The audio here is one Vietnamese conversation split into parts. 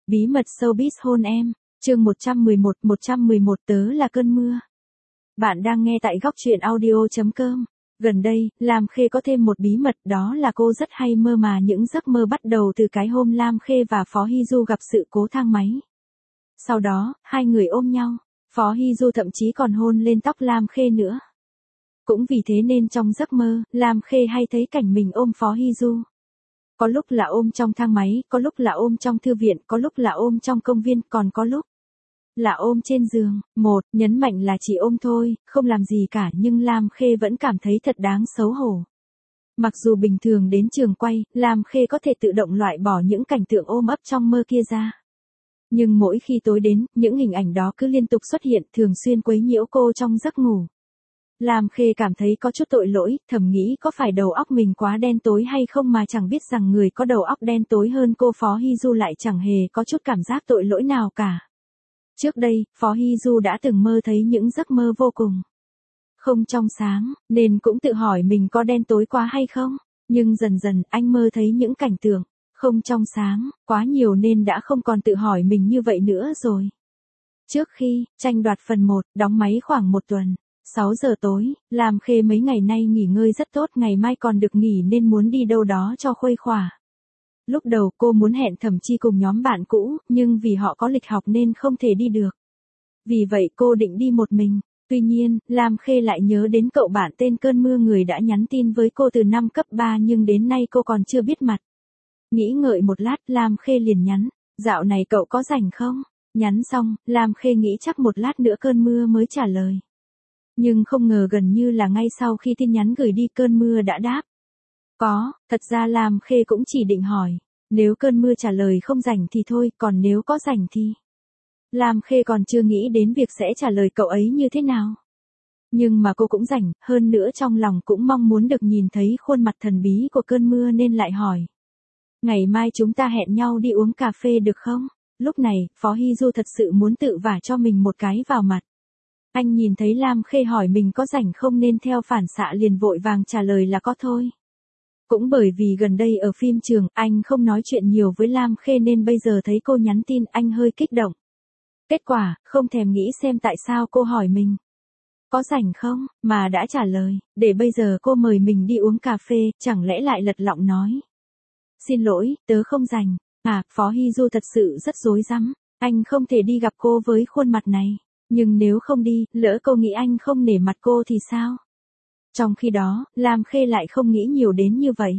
Bí mật showbiz hôn em, chương 111 tớ là cơn mưa. Bạn đang nghe tại góc truyện audio.com. Gần đây, Lam Khê có thêm một bí mật, đó là cô rất hay mơ mà những giấc mơ bắt đầu từ cái hôm Lam Khê và Phó Hy Du gặp sự cố thang máy. Sau đó, hai người ôm nhau, Phó Hy Du thậm chí còn hôn lên tóc Lam Khê nữa. Cũng vì thế nên trong giấc mơ, Lam Khê hay thấy cảnh mình ôm Phó Hy Du. Có lúc là ôm trong thang máy, có lúc là ôm trong thư viện, có lúc là ôm trong công viên, còn có lúc là ôm trên giường. Nhấn mạnh là chỉ ôm thôi, không làm gì cả, nhưng Lam Khê vẫn cảm thấy thật đáng xấu hổ. Mặc dù bình thường đến trường quay, Lam Khê có thể tự động loại bỏ những cảnh tượng ôm ấp trong mơ kia ra. Nhưng mỗi khi tối đến, những hình ảnh đó cứ liên tục xuất hiện, thường xuyên quấy nhiễu cô trong giấc ngủ. Lam Khê cảm thấy có chút tội lỗi, thầm nghĩ có phải đầu óc mình quá đen tối hay không mà chẳng biết rằng người có đầu óc đen tối hơn cô Phó Hy Du lại chẳng hề có chút cảm giác tội lỗi nào cả. Trước đây, Phó Hy Du đã từng mơ thấy những giấc mơ vô cùng không trong sáng, nên cũng tự hỏi mình có đen tối quá hay không. Nhưng dần dần anh mơ thấy những cảnh tượng không trong sáng quá nhiều nên đã không còn tự hỏi mình như vậy nữa rồi. Trước khi tranh đoạt phần 1 đóng máy khoảng một tuần, 6 giờ tối, Lam Khê mấy ngày nay nghỉ ngơi rất tốt, ngày mai còn được nghỉ nên muốn đi đâu đó cho khuây khỏa. Lúc đầu cô muốn hẹn Thẩm Chi cùng nhóm bạn cũ, nhưng vì họ có lịch học nên không thể đi được. Vì vậy cô định đi một mình. Tuy nhiên, Lam Khê lại nhớ đến cậu bạn tên Cơn Mưa, người đã nhắn tin với cô từ năm cấp 3 nhưng đến nay cô còn chưa biết mặt. Nghĩ ngợi một lát, Lam Khê liền nhắn, dạo này cậu có rảnh không? Nhắn xong, Lam Khê nghĩ chắc một lát nữa Cơn Mưa mới trả lời. Nhưng không ngờ gần như là ngay sau khi tin nhắn gửi đi, Cơn Mưa đã đáp. Có, thật ra Lam Khê cũng chỉ định hỏi, nếu Cơn Mưa trả lời không rảnh thì thôi, còn nếu có rảnh thì... Lam Khê còn chưa nghĩ đến việc sẽ trả lời cậu ấy như thế nào. Nhưng mà cô cũng rảnh, hơn nữa trong lòng cũng mong muốn được nhìn thấy khuôn mặt thần bí của Cơn Mưa nên lại hỏi. Ngày mai chúng ta hẹn nhau đi uống cà phê được không? Lúc này, Phó Hy Du thật sự muốn tự vả cho mình một cái vào mặt. Anh nhìn thấy Lam Khê hỏi mình có rảnh không nên theo phản xạ liền vội vàng trả lời là có thôi. Cũng bởi vì gần đây ở phim trường, anh không nói chuyện nhiều với Lam Khê nên bây giờ thấy cô nhắn tin anh hơi kích động. Kết quả, không thèm nghĩ xem tại sao cô hỏi mình có rảnh không, mà đã trả lời, để bây giờ cô mời mình đi uống cà phê, chẳng lẽ lại lật lọng nói. Xin lỗi, tớ không rảnh. Phó Hy Du thật sự rất rối rắm, anh không thể đi gặp cô với khuôn mặt này. Nhưng nếu không đi, lỡ cô nghĩ anh không nể mặt cô thì sao? Trong khi đó, Lam Khê lại không nghĩ nhiều đến như vậy.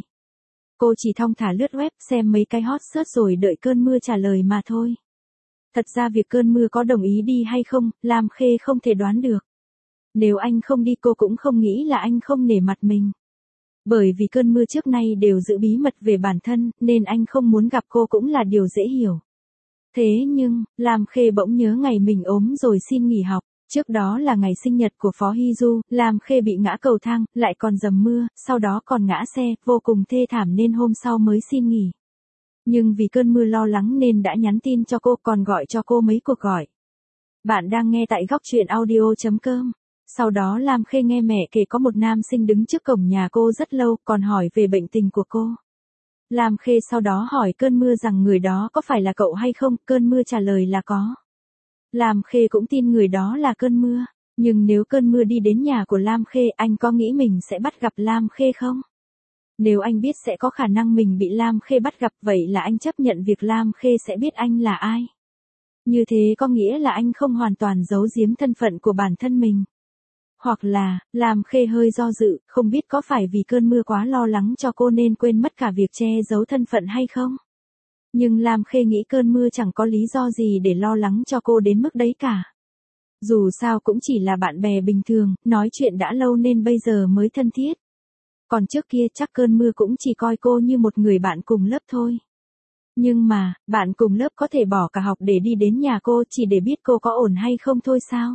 Cô chỉ thong thả lướt web xem mấy cái hot search rồi đợi Cơn Mưa trả lời mà thôi. Thật ra việc Cơn Mưa có đồng ý đi hay không, Lam Khê không thể đoán được. Nếu anh không đi cô cũng không nghĩ là anh không nể mặt mình. Bởi vì Cơn Mưa trước nay đều giữ bí mật về bản thân, nên anh không muốn gặp cô cũng là điều dễ hiểu. Thế nhưng, Lam Khê bỗng nhớ ngày mình ốm rồi xin nghỉ học. Trước đó là ngày sinh nhật của Phó Hy Du, Lam Khê bị ngã cầu thang, lại còn dầm mưa, sau đó còn ngã xe, vô cùng thê thảm nên hôm sau mới xin nghỉ. Nhưng vì Cơn Mưa lo lắng nên đã nhắn tin cho cô, còn gọi cho cô mấy cuộc gọi. Bạn đang nghe tại góc truyện audio.com. Sau đó Lam Khê nghe mẹ kể có một nam sinh đứng trước cổng nhà cô rất lâu, còn hỏi về bệnh tình của cô. Lam Khê sau đó hỏi Cơn Mưa rằng người đó có phải là cậu hay không, Cơn Mưa trả lời là có. Lam Khê cũng tin người đó là Cơn Mưa, nhưng nếu Cơn Mưa đi đến nhà của Lam Khê, anh có nghĩ mình sẽ bắt gặp Lam Khê không? Nếu anh biết sẽ có khả năng mình bị Lam Khê bắt gặp, vậy là anh chấp nhận việc Lam Khê sẽ biết anh là ai. Như thế có nghĩa là anh không hoàn toàn giấu giếm thân phận của bản thân mình. Hoặc là, Lam Khê hơi do dự, không biết có phải vì Cơn Mưa quá lo lắng cho cô nên quên mất cả việc che giấu thân phận hay không? Nhưng Lam Khê nghĩ Cơn Mưa chẳng có lý do gì để lo lắng cho cô đến mức đấy cả. Dù sao cũng chỉ là bạn bè bình thường, nói chuyện đã lâu nên bây giờ mới thân thiết. Còn trước kia chắc Cơn Mưa cũng chỉ coi cô như một người bạn cùng lớp thôi. Nhưng mà, bạn cùng lớp có thể bỏ cả học để đi đến nhà cô chỉ để biết cô có ổn hay không thôi sao?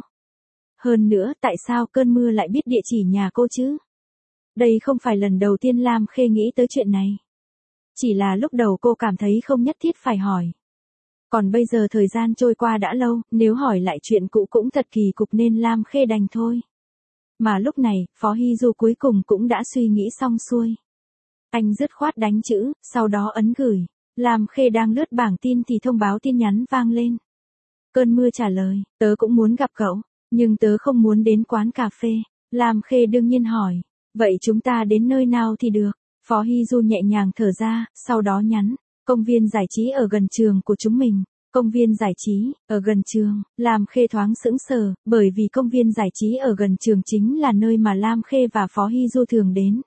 Hơn nữa, tại sao Cơn Mưa lại biết địa chỉ nhà cô chứ? Đây không phải lần đầu tiên Lam Khê nghĩ tới chuyện này. Chỉ là lúc đầu cô cảm thấy không nhất thiết phải hỏi. Còn bây giờ thời gian trôi qua đã lâu, nếu hỏi lại chuyện cũ cũng thật kỳ cục nên Lam Khê đành thôi. Mà lúc này, Phó Hy Du cuối cùng cũng đã suy nghĩ xong xuôi. Anh dứt khoát đánh chữ, sau đó ấn gửi. Lam Khê đang lướt bảng tin thì thông báo tin nhắn vang lên. Cơn mưa trả lời, tớ cũng muốn gặp cậu, nhưng tớ không muốn đến quán cà phê. Lam Khê đương nhiên hỏi, vậy chúng ta đến nơi nào thì được? Phó Hy Du nhẹ nhàng thở ra, sau đó nhắn, công viên giải trí ở gần trường của chúng mình. Công viên giải trí, ở gần trường, Lam Khê thoáng sững sờ, bởi vì công viên giải trí ở gần trường chính là nơi mà Lam Khê và Phó Hy Du thường đến.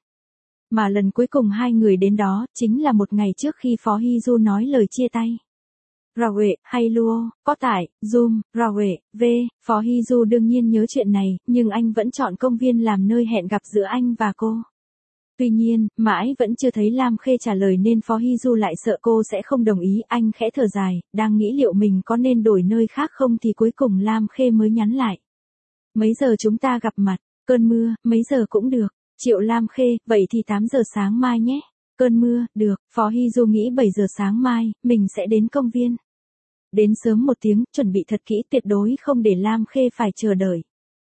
Mà lần cuối cùng hai người đến đó, chính là một ngày trước khi Phó Hy Du nói lời chia tay. Rawe, hay Luo, có tải, Zoom, Rawe, V, Phó Hy Du đương nhiên nhớ chuyện này, nhưng anh vẫn chọn công viên làm nơi hẹn gặp giữa anh và cô. Tuy nhiên, mãi vẫn chưa thấy Lam Khê trả lời nên Phó Hy Du lại sợ cô sẽ không đồng ý, anh khẽ thở dài, đang nghĩ liệu mình có nên đổi nơi khác không thì cuối cùng Lam Khê mới nhắn lại. Mấy giờ chúng ta gặp mặt, cơn mưa, mấy giờ cũng được, Triệu Lam Khê, vậy thì 8 giờ sáng mai nhé. Cơn mưa, được, Phó Hy Du nghĩ 7 giờ sáng mai, mình sẽ đến công viên. Đến sớm một tiếng, chuẩn bị thật kỹ tuyệt đối không để Lam Khê phải chờ đợi.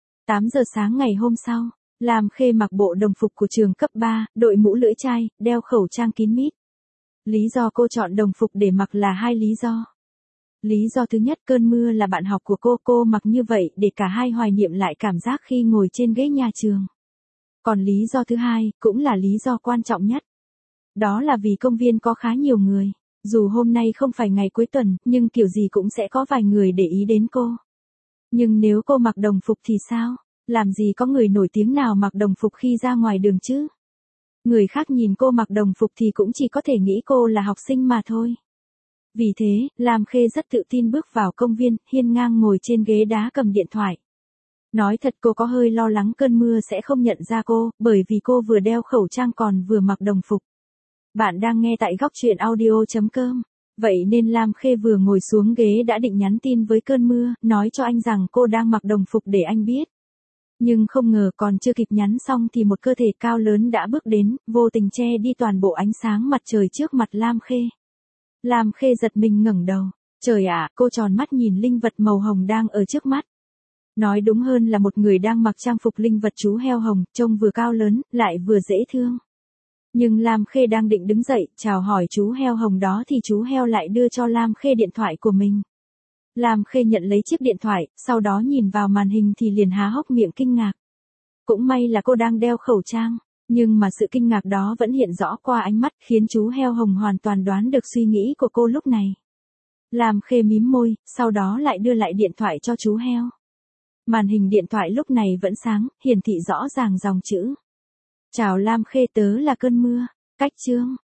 8 giờ sáng ngày hôm sau. Lam Khê mặc bộ đồng phục của trường cấp 3, đội mũ lưỡi chai, đeo khẩu trang kín mít. Lý do cô chọn đồng phục để mặc là hai lý do. Lý do thứ nhất, cơn mưa là bạn học của cô mặc như vậy để cả hai hoài niệm lại cảm giác khi ngồi trên ghế nhà trường. Còn lý do thứ hai, cũng là lý do quan trọng nhất. Đó là vì công viên có khá nhiều người. Dù hôm nay không phải ngày cuối tuần, nhưng kiểu gì cũng sẽ có vài người để ý đến cô. Nhưng nếu cô mặc đồng phục thì sao? Làm gì có người nổi tiếng nào mặc đồng phục khi ra ngoài đường chứ? Người khác nhìn cô mặc đồng phục thì cũng chỉ có thể nghĩ cô là học sinh mà thôi. Vì thế, Lam Khê rất tự tin bước vào công viên, hiên ngang ngồi trên ghế đá cầm điện thoại. Nói thật cô có hơi lo lắng cơn mưa sẽ không nhận ra cô, bởi vì cô vừa đeo khẩu trang còn vừa mặc đồng phục. Bạn đang nghe tại góc truyện audio.com. Vậy nên Lam Khê vừa ngồi xuống ghế đã định nhắn tin với cơn mưa, nói cho anh rằng cô đang mặc đồng phục để anh biết. Nhưng không ngờ còn chưa kịp nhắn xong thì một cơ thể cao lớn đã bước đến, vô tình che đi toàn bộ ánh sáng mặt trời trước mặt Lam Khê. Lam Khê giật mình ngẩng đầu. Trời ạ, cô tròn mắt nhìn linh vật màu hồng đang ở trước mắt. Nói đúng hơn là một người đang mặc trang phục linh vật chú heo hồng, trông vừa cao lớn, lại vừa dễ thương. Nhưng Lam Khê đang định đứng dậy, chào hỏi chú heo hồng đó thì chú heo lại đưa cho Lam Khê điện thoại của mình. Lam Khê nhận lấy chiếc điện thoại, sau đó nhìn vào màn hình thì liền há hốc miệng kinh ngạc. Cũng may là cô đang đeo khẩu trang, nhưng mà sự kinh ngạc đó vẫn hiện rõ qua ánh mắt, khiến chú heo hồng hoàn toàn đoán được suy nghĩ của cô lúc này. Lam Khê mím môi, sau đó lại đưa lại điện thoại cho chú heo. Màn hình điện thoại lúc này vẫn sáng, hiển thị rõ ràng dòng chữ. Chào Lam Khê, tớ là cơn mưa. Cách chương.